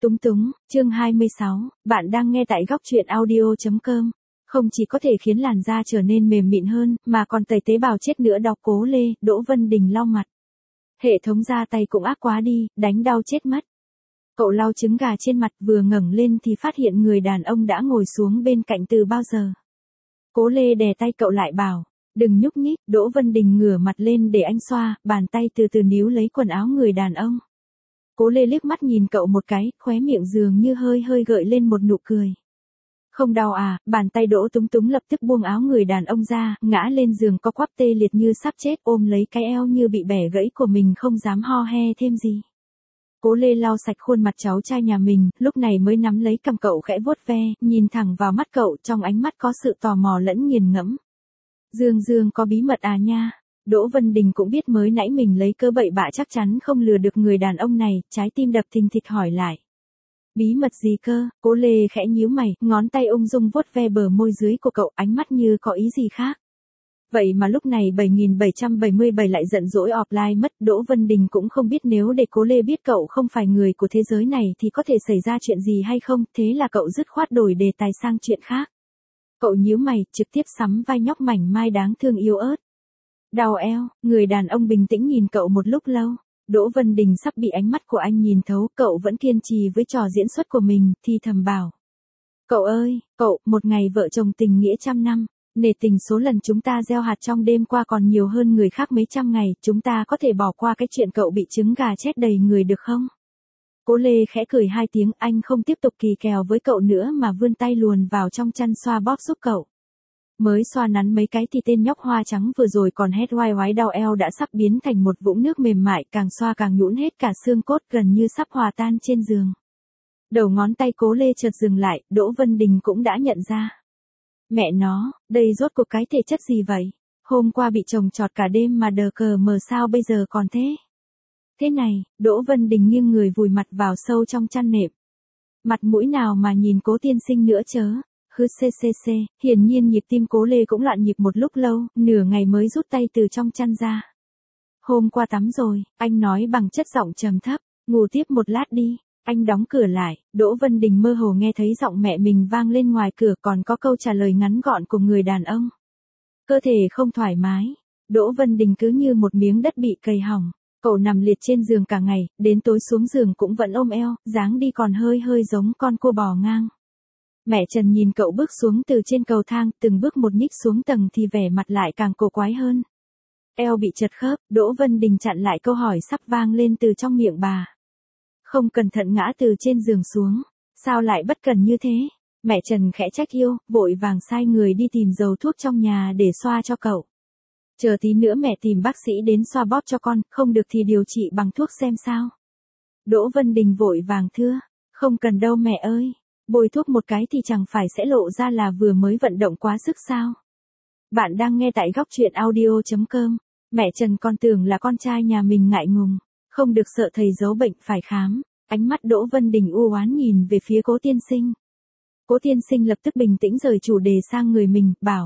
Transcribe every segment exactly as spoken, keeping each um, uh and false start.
Túng túng, chương hai mươi sáu, bạn đang nghe tại góc truyện audio chấm com. Không chỉ có thể khiến làn da trở nên mềm mịn hơn, mà còn tẩy tế bào chết nữa. Đọc Cố Lê, Đỗ Vân Đình lau mặt. Hệ thống da tay cũng ác quá đi, đánh đau chết mất. Cậu lau trứng gà trên mặt, vừa ngẩng lên thì phát hiện người đàn ông đã ngồi xuống bên cạnh từ bao giờ. Cố Lê đè tay cậu lại bảo, đừng nhúc nhích. Đỗ Vân Đình ngửa mặt lên để anh xoa, bàn tay từ từ níu lấy quần áo người đàn ông. Cố Lê liếc mắt nhìn cậu một cái, khóe miệng dường như hơi hơi gợi lên một nụ cười. Không đau à? Bàn tay Đỗ Túng Túng lập tức buông áo người đàn ông ra, ngã lên giường co quắp tê liệt như sắp chết, ôm lấy cái eo như bị bẻ gãy của mình, không dám ho he thêm gì. Cố Lê lau sạch khuôn mặt cháu trai nhà mình, lúc này mới nắm lấy cằm cậu khẽ vuốt ve, nhìn thẳng vào mắt cậu, trong ánh mắt có sự tò mò lẫn nghiền ngẫm. Dương Dương có bí mật à nha? Đỗ Vân Đình cũng biết mới nãy mình lấy cớ bậy bạ chắc chắn không lừa được người đàn ông này, trái tim đập thình thịch hỏi lại. Bí mật gì cơ? Cố Lê khẽ nhíu mày, ngón tay ung dung vuốt ve bờ môi dưới của cậu, ánh mắt như có ý gì khác. Vậy mà lúc này bảy nghìn bảy trăm bảy mươi bảy lại giận dỗi offline mất. Đỗ Vân Đình cũng không biết nếu để Cố Lê biết cậu không phải người của thế giới này thì có thể xảy ra chuyện gì hay không, thế là cậu dứt khoát đổi đề tài sang chuyện khác. Cậu nhíu mày, trực tiếp sắm vai nhóc mảnh mai đáng thương yếu ớt. Đau eo, người đàn ông bình tĩnh nhìn cậu một lúc lâu. Đỗ Vân Đình sắp bị ánh mắt của anh nhìn thấu, cậu vẫn kiên trì với trò diễn xuất của mình, thì thầm bảo. Cậu ơi, cậu, một ngày vợ chồng tình nghĩa trăm năm, nể tình số lần chúng ta gieo hạt trong đêm qua còn nhiều hơn người khác mấy trăm ngày, chúng ta có thể bỏ qua cái chuyện cậu bị trứng gà chết đầy người được không? Cố Lê khẽ cười hai tiếng, anh không tiếp tục kỳ kèo với cậu nữa mà vươn tay luồn vào trong chăn xoa bóp giúp cậu. Mới xoa nắn mấy cái thì tên nhóc hoa trắng vừa rồi còn hét oai oái đau eo đã sắp biến thành một vũng nước mềm mại, càng xoa càng nhũn hết cả xương cốt, gần như sắp hòa tan trên giường. Đầu ngón tay Cố Lê chợt dừng lại, Đỗ Vân Đình cũng đã nhận ra. Mẹ nó, đây rốt cuộc cái thể chất gì vậy? Hôm qua bị chồng chọt cả đêm mà đờ cờ mờ sao bây giờ còn thế? Thế này, Đỗ Vân Đình nghiêng người vùi mặt vào sâu trong chăn nệm. Mặt mũi nào mà nhìn Cố tiên sinh nữa chớ. Hứ xê xê xê, hiển nhiên nhịp tim Cố Lê cũng loạn nhịp một lúc lâu, nửa ngày mới rút tay từ trong chăn ra. Hôm qua tắm rồi, anh nói bằng chất giọng trầm thấp, ngủ tiếp một lát đi. Anh đóng cửa lại, Đỗ Vân Đình mơ hồ nghe thấy giọng mẹ mình vang lên ngoài cửa, còn có câu trả lời ngắn gọn của người đàn ông. Cơ thể không thoải mái, Đỗ Vân Đình cứ như một miếng đất bị cầy hỏng. Cậu nằm liệt trên giường cả ngày, đến tối xuống giường cũng vẫn ôm eo, dáng đi còn hơi hơi giống con cua bò ngang. Mẹ Trần nhìn cậu bước xuống từ trên cầu thang, từng bước một nhích xuống tầng thì vẻ mặt lại càng cổ quái hơn. Eo bị chật khớp, Đỗ Vân Đình chặn lại câu hỏi sắp vang lên từ trong miệng bà. Không cẩn thận ngã từ trên giường xuống, sao lại bất cần như thế? Mẹ Trần khẽ trách yêu, vội vàng sai người đi tìm dầu thuốc trong nhà để xoa cho cậu. Chờ tí nữa mẹ tìm bác sĩ đến xoa bóp cho con, không được thì điều trị bằng thuốc xem sao. Đỗ Vân Đình vội vàng thưa, không cần đâu mẹ ơi. Bôi thuốc một cái thì chẳng phải sẽ lộ ra là vừa mới vận động quá sức sao? Bạn đang nghe tại góc truyện audio chấm com. Mẹ Trần còn tưởng là con trai nhà mình ngại ngùng, không được sợ thầy giấu bệnh phải khám. Ánh mắt Đỗ Vân Đình u oán nhìn về phía Cố tiên sinh. Cố tiên sinh lập tức bình tĩnh rời chủ đề sang người mình, bảo.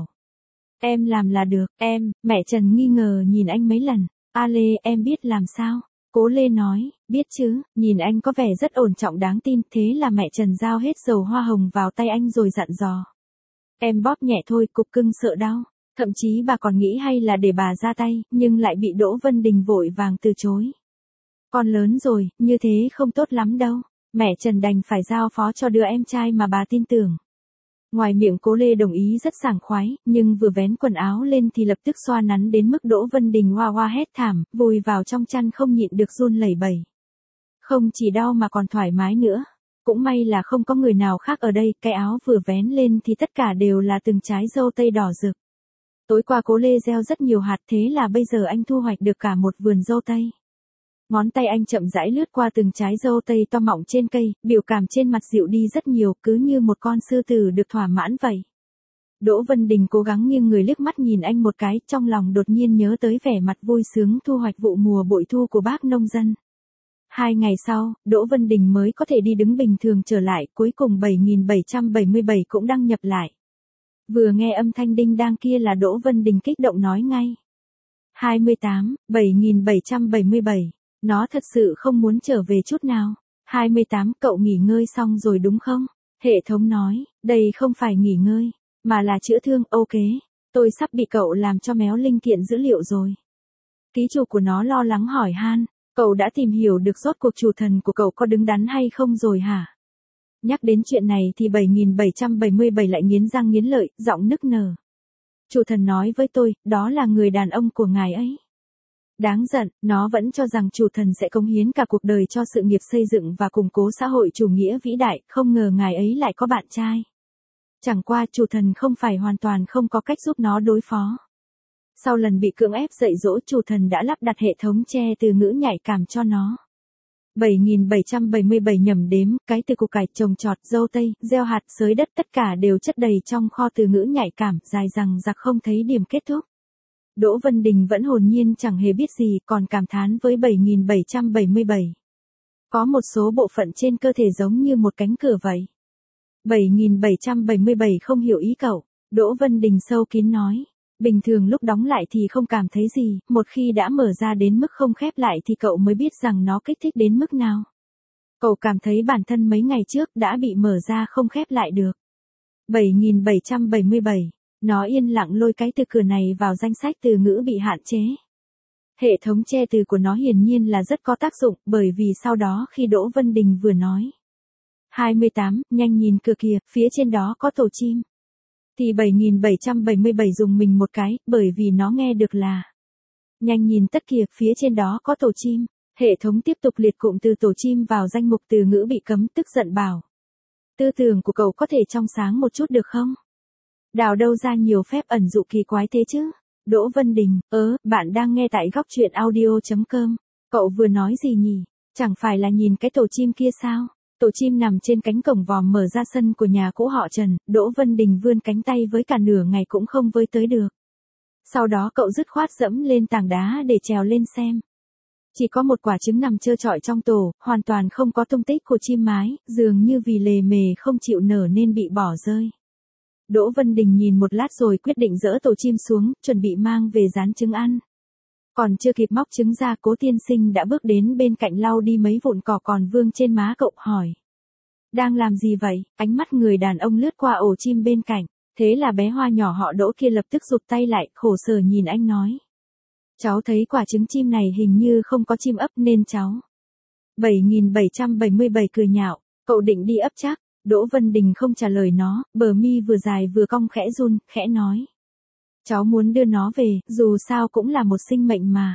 Em làm là được, em. Mẹ Trần nghi ngờ nhìn anh mấy lần. A Lê, em biết làm sao? Cố Lê nói, biết chứ, nhìn anh có vẻ rất ổn trọng đáng tin, thế là mẹ Trần giao hết dầu hoa hồng vào tay anh rồi dặn dò. Em bóp nhẹ thôi, cục cưng sợ đau. Thậm chí bà còn nghĩ hay là để bà ra tay, nhưng lại bị Đỗ Vân Đình vội vàng từ chối. Con lớn rồi, như thế không tốt lắm đâu. Mẹ Trần đành phải giao phó cho đứa em trai mà bà tin tưởng. Ngoài miệng Cố Lê đồng ý rất sảng khoái, nhưng vừa vén quần áo lên thì lập tức xoa nắn đến mức Đỗ Vân Đình hoa hoa hét thảm, vùi vào trong chăn không nhịn được run lẩy bẩy. Không chỉ đau mà còn thoải mái nữa. Cũng may là không có người nào khác ở đây, cái áo vừa vén lên thì tất cả đều là từng trái dâu tây đỏ rực. Tối qua Cố Lê gieo rất nhiều hạt, thế là bây giờ anh thu hoạch được cả một vườn dâu tây. Ngón tay anh chậm rãi lướt qua từng trái dâu tây to mọng trên cây, biểu cảm trên mặt dịu đi rất nhiều, cứ như một con sư tử được thỏa mãn vậy. Đỗ Vân Đình cố gắng nghiêng người liếc mắt nhìn anh một cái, trong lòng đột nhiên nhớ tới vẻ mặt vui sướng thu hoạch vụ mùa bội thu của bác nông dân. Hai ngày sau, Đỗ Vân Đình mới có thể đi đứng bình thường trở lại, cuối cùng bảy nghìn bảy trăm bảy mươi bảy cũng đăng nhập lại. Vừa nghe âm thanh đinh đang kia là Đỗ Vân Đình kích động nói ngay. hai mươi tám, bảy nghìn bảy trăm bảy mươi bảy. Nó thật sự không muốn trở về chút nào. hai mươi tám, cậu nghỉ ngơi xong rồi đúng không? Hệ thống nói, đây không phải nghỉ ngơi, mà là chữa thương, ok. Tôi sắp bị cậu làm cho méo linh kiện dữ liệu rồi. Ký chủ của nó lo lắng hỏi han, cậu đã tìm hiểu được rốt cuộc chủ thần của cậu có đứng đắn hay không rồi hả? Nhắc đến chuyện này thì bảy nghìn bảy trăm bảy mươi bảy lại nghiến răng nghiến lợi, giọng nức nở. Chủ thần nói với tôi, đó là người đàn ông của ngài ấy. Đáng giận, nó vẫn cho rằng chủ thần sẽ cống hiến cả cuộc đời cho sự nghiệp xây dựng và củng cố xã hội chủ nghĩa vĩ đại, không ngờ ngài ấy lại có bạn trai. Chẳng qua chủ thần không phải hoàn toàn không có cách giúp nó đối phó. Sau lần bị cưỡng ép dạy dỗ, chủ thần đã lắp đặt hệ thống che từ ngữ nhạy cảm cho nó. bảy nghìn bảy trăm bảy mươi bảy nhẩm đếm, cái từ củ cải, trồng trọt, dâu tây, gieo hạt, xới đất tất cả đều chất đầy trong kho từ ngữ nhạy cảm, dài dằng dặc không thấy điểm kết thúc. Đỗ Vân Đình vẫn hồn nhiên chẳng hề biết gì, còn cảm thán với bảy nghìn bảy trăm bảy mươi bảy. Có một số bộ phận trên cơ thể giống như một cánh cửa vậy. bảy nghìn bảy trăm bảy mươi bảy không hiểu ý cậu, Đỗ Vân Đình sâu kín nói. Bình thường lúc đóng lại thì không cảm thấy gì, một khi đã mở ra đến mức không khép lại thì cậu mới biết rằng nó kích thích đến mức nào. Cậu cảm thấy bản thân mấy ngày trước đã bị mở ra không khép lại được. bảy nghìn bảy trăm bảy mươi bảy, nó yên lặng lôi cái từ cửa này vào danh sách từ ngữ bị hạn chế. Hệ thống che từ của nó hiển nhiên là rất có tác dụng, bởi vì sau đó khi Đỗ Vân Đình vừa nói. hai mươi tám, nhanh nhìn cửa kìa, phía trên đó có tổ chim. Thì bảy nghìn bảy trăm bảy mươi bảy dùng mình một cái, bởi vì nó nghe được là. Nhanh nhìn tất kìa, phía trên đó có tổ chim. Hệ thống tiếp tục liệt cụm từ tổ chim vào danh mục từ ngữ bị cấm, tức giận bảo. Tư tưởng của cậu có thể trong sáng một chút được không? Đào đâu ra nhiều phép ẩn dụ kỳ quái thế chứ? Đỗ Vân Đình, ớ, bạn đang nghe tại góc truyện audio chấm com. Cậu vừa nói gì nhỉ? Chẳng phải là nhìn cái tổ chim kia sao? Tổ chim nằm trên cánh cổng vòm mở ra sân của nhà cũ họ Trần, Đỗ Vân Đình vươn cánh tay với cả nửa ngày cũng không với tới được. Sau đó cậu dứt khoát dẫm lên tảng đá để trèo lên xem. Chỉ có một quả trứng nằm trơ trọi trong tổ, hoàn toàn không có tung tích của chim mái, dường như vì lề mề không chịu nở nên bị bỏ rơi. Đỗ Vân Đình nhìn một lát rồi quyết định dỡ tổ chim xuống, chuẩn bị mang về rán trứng ăn. Còn chưa kịp móc trứng ra, Cố tiên sinh đã bước đến bên cạnh lau đi mấy vụn cỏ còn vương trên má cậu, hỏi. Đang làm gì vậy? Ánh mắt người đàn ông lướt qua ổ chim bên cạnh. Thế là bé Hoa nhỏ họ Đỗ kia lập tức rụt tay lại, khổ sở nhìn anh nói. Cháu thấy quả trứng chim này hình như không có chim ấp nên cháu. bảy nghìn bảy trăm bảy mươi bảy cười nhạo, cậu định đi ấp chắc. Đỗ Vân Đình không trả lời nó, bờ mi vừa dài vừa cong khẽ run, khẽ nói. Cháu muốn đưa nó về, dù sao cũng là một sinh mệnh mà.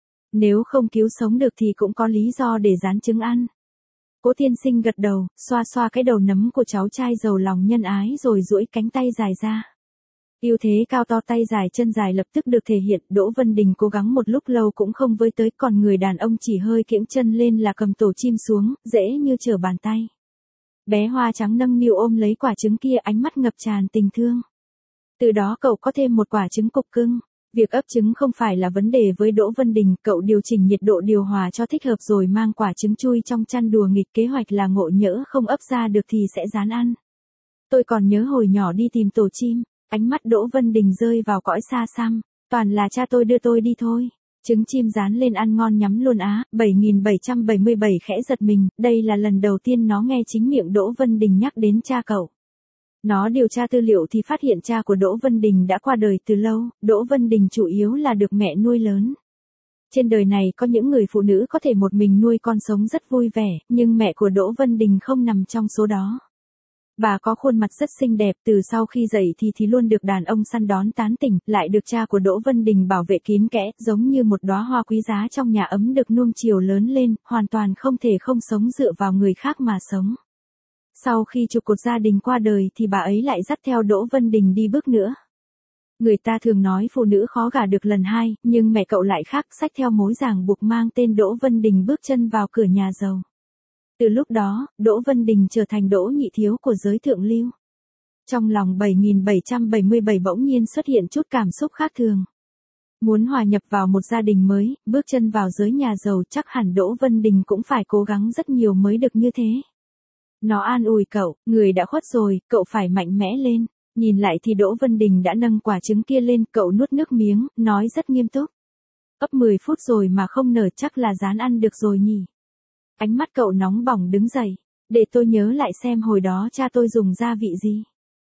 Nếu không cứu sống được thì cũng có lý do để rán trứng ăn. Cố tiên sinh gật đầu, xoa xoa cái đầu nấm của cháu trai giàu lòng nhân ái rồi duỗi cánh tay dài ra. Ưu thế cao to tay dài chân dài lập tức được thể hiện, Đỗ Vân Đình cố gắng một lúc lâu cũng không với tới, còn người đàn ông chỉ hơi kiễng chân lên là cầm tổ chim xuống, dễ như trở bàn tay. Bé Hoa trắng nâng niu ôm lấy quả trứng kia, ánh mắt ngập tràn tình thương. Từ đó cậu có thêm một quả trứng cục cưng. Việc ấp trứng không phải là vấn đề với Đỗ Vân Đình, cậu điều chỉnh nhiệt độ điều hòa cho thích hợp rồi mang quả trứng chui trong chăn đùa nghịch, kế hoạch là ngộ nhỡ không ấp ra được thì sẽ rán ăn. Tôi còn nhớ hồi nhỏ đi tìm tổ chim, ánh mắt Đỗ Vân Đình rơi vào cõi xa xăm, toàn là cha tôi đưa tôi đi thôi. Trứng chim rán lên ăn ngon nhắm luôn á. Bảy nghìn bảy trăm bảy mươi bảy khẽ giật mình, đây là lần đầu tiên nó nghe chính miệng Đỗ Vân Đình nhắc đến cha cậu. Nó điều tra tư liệu thì phát hiện cha của Đỗ Vân Đình đã qua đời từ lâu, Đỗ Vân Đình chủ yếu là được mẹ nuôi lớn. Trên đời này có những người phụ nữ có thể một mình nuôi con sống rất vui vẻ, nhưng mẹ của Đỗ Vân Đình không nằm trong số đó. Bà có khuôn mặt rất xinh đẹp, từ sau khi dậy thì thì luôn được đàn ông săn đón tán tỉnh, lại được cha của Đỗ Vân Đình bảo vệ kín kẽ, giống như một đóa hoa quý giá trong nhà ấm được nuông chiều lớn lên, hoàn toàn không thể không sống dựa vào người khác mà sống. Sau khi trụ cột gia đình qua đời thì bà ấy lại dắt theo Đỗ Vân Đình đi bước nữa. Người ta thường nói phụ nữ khó gả được lần hai, nhưng mẹ cậu lại khác, xách theo mối ràng buộc mang tên Đỗ Vân Đình bước chân vào cửa nhà giàu. Từ lúc đó, Đỗ Vân Đình trở thành Đỗ nhị thiếu của giới thượng lưu. Trong lòng bảy nghìn bảy trăm bảy mươi bảy bỗng nhiên xuất hiện chút cảm xúc khác thường. Muốn hòa nhập vào một gia đình mới, bước chân vào giới nhà giàu, chắc hẳn Đỗ Vân Đình cũng phải cố gắng rất nhiều mới được như thế. Nó an ủi cậu, người đã khuất rồi, cậu phải mạnh mẽ lên. Nhìn lại thì Đỗ Vân Đình đã nâng quả trứng kia lên, cậu nuốt nước miếng, nói rất nghiêm túc. Ấp mười phút rồi mà không nở, chắc là rán ăn được rồi nhỉ. Ánh mắt cậu nóng bỏng đứng dậy. Để tôi nhớ lại xem hồi đó cha tôi dùng gia vị gì.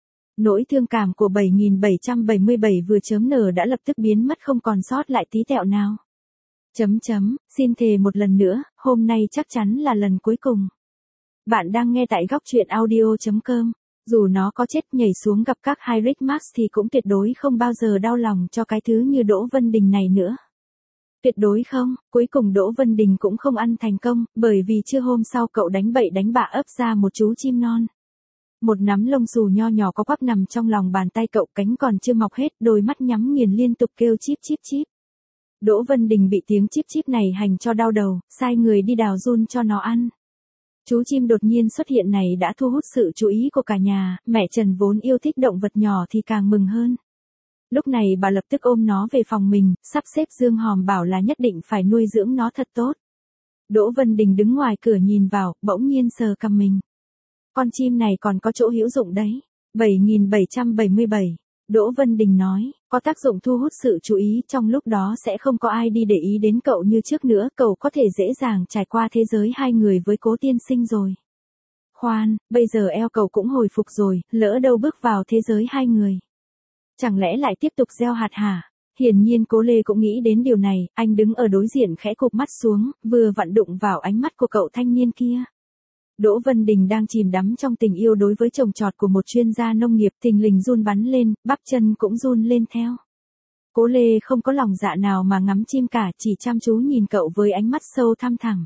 Nỗi thương cảm của bảy nghìn bảy trăm bảy mươi bảy vừa chớm nở đã lập tức biến mất không còn sót lại tí tẹo nào. Chấm chấm, xin thề một lần nữa, hôm nay chắc chắn là lần cuối cùng. Bạn đang nghe tại góc truyện audio.com. Dù nó có chết nhảy xuống gặp các Heinrich Marx thì cũng tuyệt đối không bao giờ đau lòng cho cái thứ như Đỗ Vân Đình này nữa. Tuyệt đối không, cuối cùng Đỗ Vân Đình cũng không ăn thành công, bởi vì trưa hôm sau cậu đánh bậy đánh bạ ấp ra một chú chim non. Một nắm lông xù nho nhỏ có quắp nằm trong lòng bàn tay cậu, cánh còn chưa mọc hết, đôi mắt nhắm nghiền liên tục kêu chíp chíp chíp. Đỗ Vân Đình bị tiếng chíp chíp này hành cho đau đầu, sai người đi đào giun cho nó ăn. Chú chim đột nhiên xuất hiện này đã thu hút sự chú ý của cả nhà, mẹ Trần vốn yêu thích động vật nhỏ thì càng mừng hơn. Lúc này bà lập tức ôm nó về phòng mình, sắp xếp dương hòm bảo là nhất định phải nuôi dưỡng nó thật tốt. Đỗ Vân Đình đứng ngoài cửa nhìn vào, bỗng nhiên sờ cằm mình. Con chim này còn có chỗ hữu dụng đấy. bảy nghìn bảy trăm bảy mươi bảy. Đỗ Vân Đình nói, có tác dụng thu hút sự chú ý, trong lúc đó sẽ không có ai đi để ý đến cậu như trước nữa, cậu có thể dễ dàng trải qua thế giới hai người với Cố tiên sinh rồi. Khoan, bây giờ eo cậu cũng hồi phục rồi, lỡ đâu bước vào thế giới hai người. Chẳng lẽ lại tiếp tục gieo hạt hả? Hiển nhiên Cố Lê cũng nghĩ đến điều này, anh đứng ở đối diện khẽ cụp mắt xuống, vừa vặn đụng vào ánh mắt của cậu thanh niên kia. Đỗ Vân Đình đang chìm đắm trong tình yêu đối với trồng trọt của một chuyên gia nông nghiệp, thình lình run bắn lên, bắp chân cũng run lên theo. Cố Lê không có lòng dạ nào mà ngắm chim cả, chỉ chăm chú nhìn cậu với ánh mắt sâu thăm thẳm.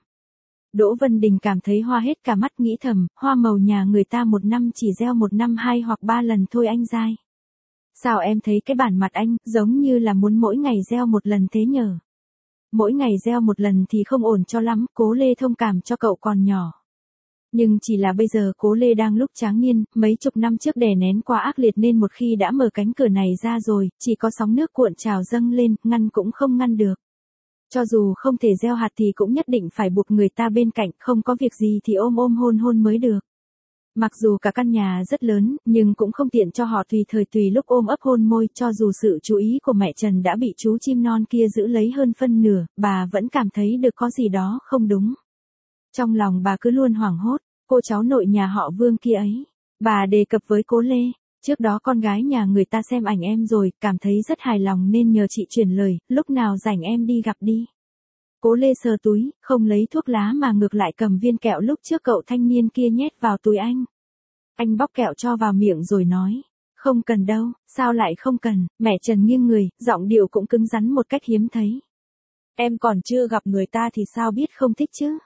Đỗ Vân Đình cảm thấy hoa hết cả mắt, nghĩ thầm, hoa màu nhà người ta một năm chỉ gieo một năm hai hoặc ba lần thôi anh dai. Sao em thấy cái bản mặt anh, giống như là muốn mỗi ngày gieo một lần thế nhờ? Mỗi ngày gieo một lần thì không ổn cho lắm, Cố Lê thông cảm cho cậu còn nhỏ. Nhưng chỉ là bây giờ Cố Lê đang lúc tráng niên, mấy chục năm trước đè nén quá ác liệt nên một khi đã mở cánh cửa này ra rồi, chỉ có sóng nước cuộn trào dâng lên, ngăn cũng không ngăn được. Cho dù không thể gieo hạt thì cũng nhất định phải buộc người ta bên cạnh, không có việc gì thì ôm ôm hôn hôn mới được. Mặc dù cả căn nhà rất lớn, nhưng cũng không tiện cho họ tùy thời tùy lúc ôm ấp hôn môi, cho dù sự chú ý của mẹ Trần đã bị chú chim non kia giữ lấy hơn phân nửa, bà vẫn cảm thấy được có gì đó không đúng. Trong lòng bà cứ luôn hoảng hốt, cô cháu nội nhà họ Vương kia ấy. Bà đề cập với Cố Lê, trước đó con gái nhà người ta xem ảnh em rồi, cảm thấy rất hài lòng nên nhờ chị truyền lời, lúc nào rảnh em đi gặp đi. Cố Lê sờ túi, không lấy thuốc lá mà ngược lại cầm viên kẹo lúc trước cậu thanh niên kia nhét vào túi anh. Anh bóc kẹo cho vào miệng rồi nói, không cần đâu, sao lại không cần, mẹ Trần nghiêng người, giọng điệu cũng cứng rắn một cách hiếm thấy. Em còn chưa gặp người ta thì sao biết không thích chứ?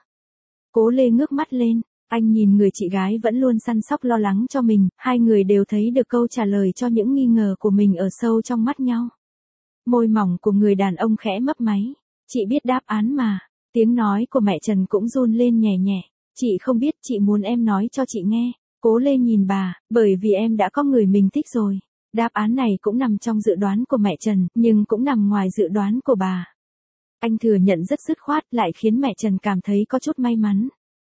Cố Lê ngước mắt lên, anh nhìn người chị gái vẫn luôn săn sóc lo lắng cho mình, hai người đều thấy được câu trả lời cho những nghi ngờ của mình ở sâu trong mắt nhau. Môi mỏng của người đàn ông khẽ mấp máy, chị biết đáp án mà, tiếng nói của mẹ Trần cũng run lên nhẹ nhẹ, chị không biết, chị muốn em nói cho chị nghe. Cố Lê nhìn bà, bởi vì em đã có người mình thích rồi. Đáp án này cũng nằm trong dự đoán của mẹ Trần, nhưng cũng nằm ngoài dự đoán của bà. Anh thừa nhận rất dứt khoát, lại khiến mẹ Trần cảm thấy có chút may mắn.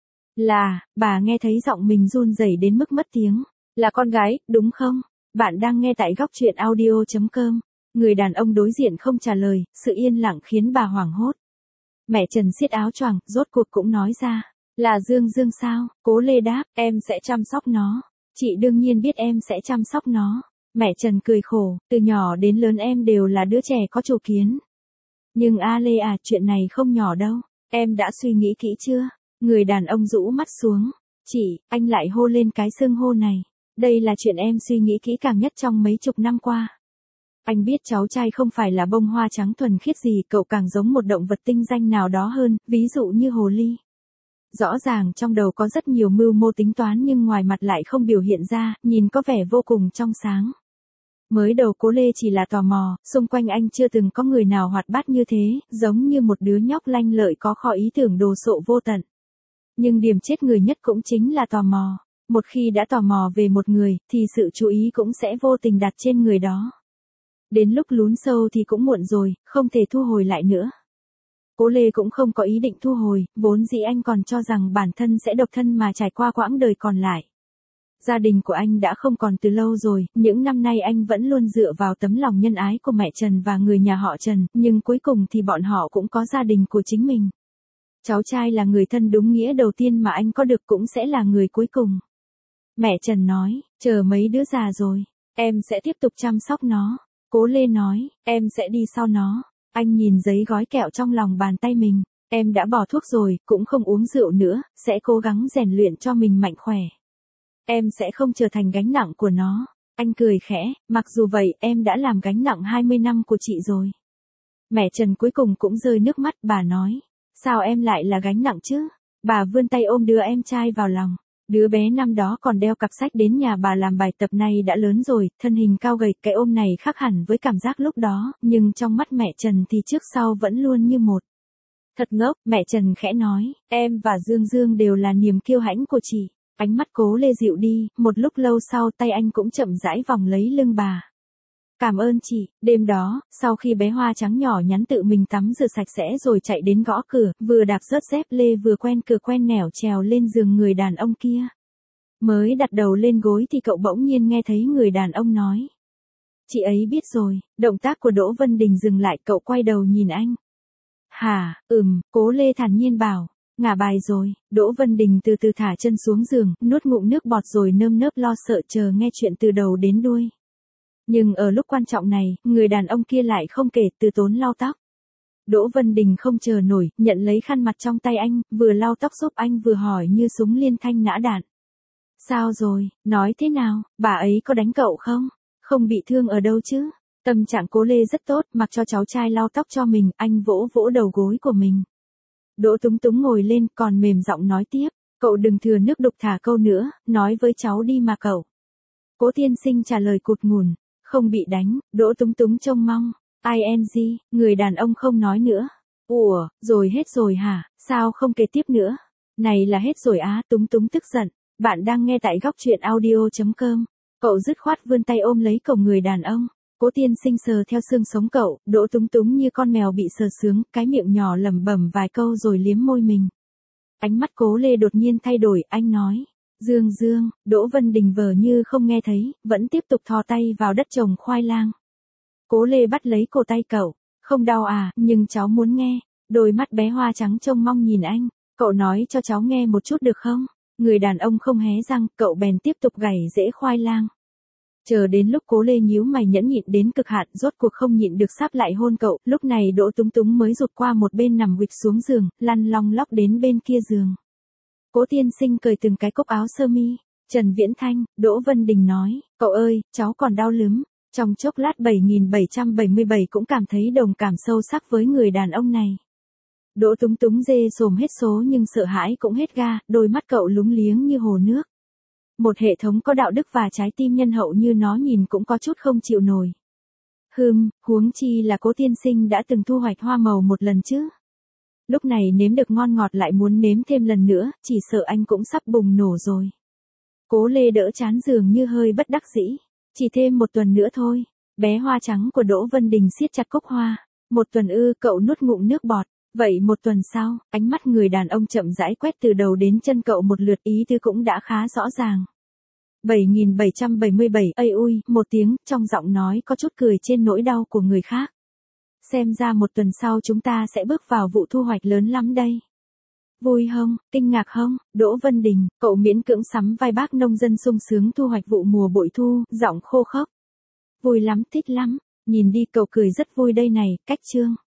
Là, bà nghe thấy giọng mình run rẩy đến mức mất tiếng. Là con gái, đúng không? Bạn đang nghe tại góc truyện audio.com. Người đàn ông đối diện không trả lời, sự yên lặng khiến bà hoảng hốt. Mẹ Trần siết áo choàng, rốt cuộc cũng nói ra. Là Dương Dương sao? Cố Lê đáp, em sẽ chăm sóc nó. Chị đương nhiên biết em sẽ chăm sóc nó. Mẹ Trần cười khổ, từ nhỏ đến lớn em đều là đứa trẻ có chủ kiến. Nhưng A Lê à, chuyện này không nhỏ đâu. Em đã suy nghĩ kỹ chưa? Người đàn ông rũ mắt xuống. Chị, anh lại hô lên cái xưng hô này. Đây là chuyện em suy nghĩ kỹ càng nhất trong mấy chục năm qua. Anh biết cháu trai không phải là bông hoa trắng thuần khiết gì, cậu càng giống một động vật tinh danh nào đó hơn, ví dụ như hồ ly. Rõ ràng trong đầu có rất nhiều mưu mô tính toán nhưng ngoài mặt lại không biểu hiện ra, nhìn có vẻ vô cùng trong sáng. Mới đầu Cố Lê chỉ là tò mò, xung quanh anh chưa từng có người nào hoạt bát như thế, giống như một đứa nhóc lanh lợi có kho ý tưởng đồ sộ vô tận. Nhưng điểm chết người nhất cũng chính là tò mò. Một khi đã tò mò về một người, thì sự chú ý cũng sẽ vô tình đặt trên người đó. Đến lúc lún sâu thì cũng muộn rồi, không thể thu hồi lại nữa. Cố Lê cũng không có ý định thu hồi, vốn dĩ anh còn cho rằng bản thân sẽ độc thân mà trải qua quãng đời còn lại. Gia đình của anh đã không còn từ lâu rồi, những năm nay anh vẫn luôn dựa vào tấm lòng nhân ái của mẹ Trần và người nhà họ Trần, nhưng cuối cùng thì bọn họ cũng có gia đình của chính mình. Cháu trai là người thân đúng nghĩa đầu tiên mà anh có được cũng sẽ là người cuối cùng. Mẹ Trần nói, chờ mấy đứa già rồi, em sẽ tiếp tục chăm sóc nó. Cố Lê nói, em sẽ đi sau nó. Anh nhìn giấy gói kẹo trong lòng bàn tay mình, em đã bỏ thuốc rồi, cũng không uống rượu nữa, sẽ cố gắng rèn luyện cho mình mạnh khỏe. Em sẽ không trở thành gánh nặng của nó. Anh cười khẽ, mặc dù vậy em đã làm gánh nặng hai mươi năm của chị rồi. Mẹ Trần cuối cùng cũng rơi nước mắt, bà nói, sao em lại là gánh nặng chứ? Bà vươn tay ôm đứa em trai vào lòng. Đứa bé năm đó còn đeo cặp sách đến nhà bà làm bài tập, này đã lớn rồi, thân hình cao gầy, cái ôm này khác hẳn với cảm giác lúc đó, nhưng trong mắt mẹ Trần thì trước sau vẫn luôn như một. Thật ngốc, mẹ Trần khẽ nói, em và Dương Dương đều là niềm kiêu hãnh của chị. Ánh mắt Cố Lê dịu đi, một lúc lâu sau tay anh cũng chậm rãi vòng lấy lưng bà. Cảm ơn chị. Đêm đó, sau khi bé hoa trắng nhỏ nhắn tự mình tắm rửa sạch sẽ rồi chạy đến gõ cửa, vừa đạp rớt dép lê vừa quen cửa quen nẻo trèo lên giường người đàn ông kia. Mới đặt đầu lên gối thì cậu bỗng nhiên nghe thấy người đàn ông nói. Chị ấy biết rồi. Động tác của Đỗ Vân Đình dừng lại, cậu quay đầu nhìn anh. Hả, ừm, Cố Lê thản nhiên bảo. Ngả bài rồi. Đỗ Vân Đình từ từ thả chân xuống giường, nuốt ngụm nước bọt rồi nơm nớp lo sợ chờ nghe chuyện từ đầu đến đuôi. Nhưng ở lúc quan trọng này, người đàn ông kia lại không kể, từ tốn lau tóc. Đỗ Vân Đình không chờ nổi, nhận lấy khăn mặt trong tay anh, vừa lau tóc giúp anh vừa hỏi như súng liên thanh nã đạn. Sao rồi, nói thế nào, bà ấy có đánh cậu không? Không bị thương ở đâu chứ? Tâm trạng Cố Lê rất tốt, mặc cho cháu trai lau tóc cho mình, anh vỗ vỗ đầu gối của mình. Đỗ Túng Túng ngồi lên còn mềm giọng nói tiếp, cậu đừng thừa nước đục thả câu nữa, nói với cháu đi mà cậu. Cố tiên sinh trả lời cụt ngùn, không bị đánh. Đỗ Túng Túng trông mong. i en giê, người đàn ông không nói nữa. Ủa, rồi hết rồi hả, sao không kể tiếp nữa? Này là hết rồi á. Túng Túng tức giận. Bạn đang nghe tại góc truyện audio chấm com. Cậu dứt khoát vươn tay ôm lấy cổ người đàn ông. Cố tiên sinh sờ theo xương sống cậu, Đỗ Túng Túng như con mèo bị sờ sướng, cái miệng nhỏ lẩm bẩm vài câu rồi liếm môi mình. Ánh mắt Cố Lê đột nhiên thay đổi, anh nói. Dương Dương, Đỗ Vân Đình vờ như không nghe thấy, vẫn tiếp tục thò tay vào đất trồng khoai lang. Cố Lê bắt lấy cổ tay cậu, không đau à, nhưng cháu muốn nghe. Đôi mắt bé hoa trắng trông mong nhìn anh, cậu nói cho cháu nghe một chút được không? Người đàn ông không hé răng, cậu bèn tiếp tục gảy rễ khoai lang. Chờ đến lúc Cố Lê nhíu mày nhẫn nhịn đến cực hạn, rốt cuộc không nhịn được sáp lại hôn cậu, lúc này Đỗ Túng Túng mới rụt qua một bên nằm quỵt xuống giường, lăn long lóc đến bên kia giường. Cố tiên sinh cởi từng cái cúc áo sơ mi. Trần Viễn Thanh, Đỗ Vân Đình nói, cậu ơi, cháu còn đau lắm. Trong chốc lát bảy nghìn bảy trăm bảy mươi bảy cũng cảm thấy đồng cảm sâu sắc với người đàn ông này. Đỗ Túng Túng dê sồm hết số nhưng sợ hãi cũng hết ga, đôi mắt cậu lúng liếng như hồ nước. Một hệ thống có đạo đức và trái tim nhân hậu như nó nhìn cũng có chút không chịu nổi. Hừm, huống chi là Cố tiên sinh đã từng thu hoạch hoa màu một lần chứ. Lúc này nếm được ngon ngọt lại muốn nếm thêm lần nữa, chỉ sợ anh cũng sắp bùng nổ rồi. Cố Lê đỡ chán giường như hơi bất đắc dĩ. Chỉ thêm một tuần nữa thôi. Bé hoa trắng của Đỗ Vân Đình siết chặt cúc hoa. Một tuần ư, cậu nuốt ngụm nước bọt. Vậy một tuần sau, ánh mắt người đàn ông chậm rãi quét từ đầu đến chân cậu một lượt, ý tứ cũng đã khá rõ ràng. bảy nghìn bảy trăm bảy mươi bảy, ây ui, một tiếng, trong giọng nói có chút cười trên nỗi đau của người khác. Xem ra một tuần sau chúng ta sẽ bước vào vụ thu hoạch lớn lắm đây. Vui không, kinh ngạc không? Đỗ Vân Đình, cậu miễn cưỡng sắm vai bác nông dân sung sướng thu hoạch vụ mùa bội thu, giọng khô khốc. Vui lắm, thích lắm, nhìn đi cậu cười rất vui đây này, cách chương.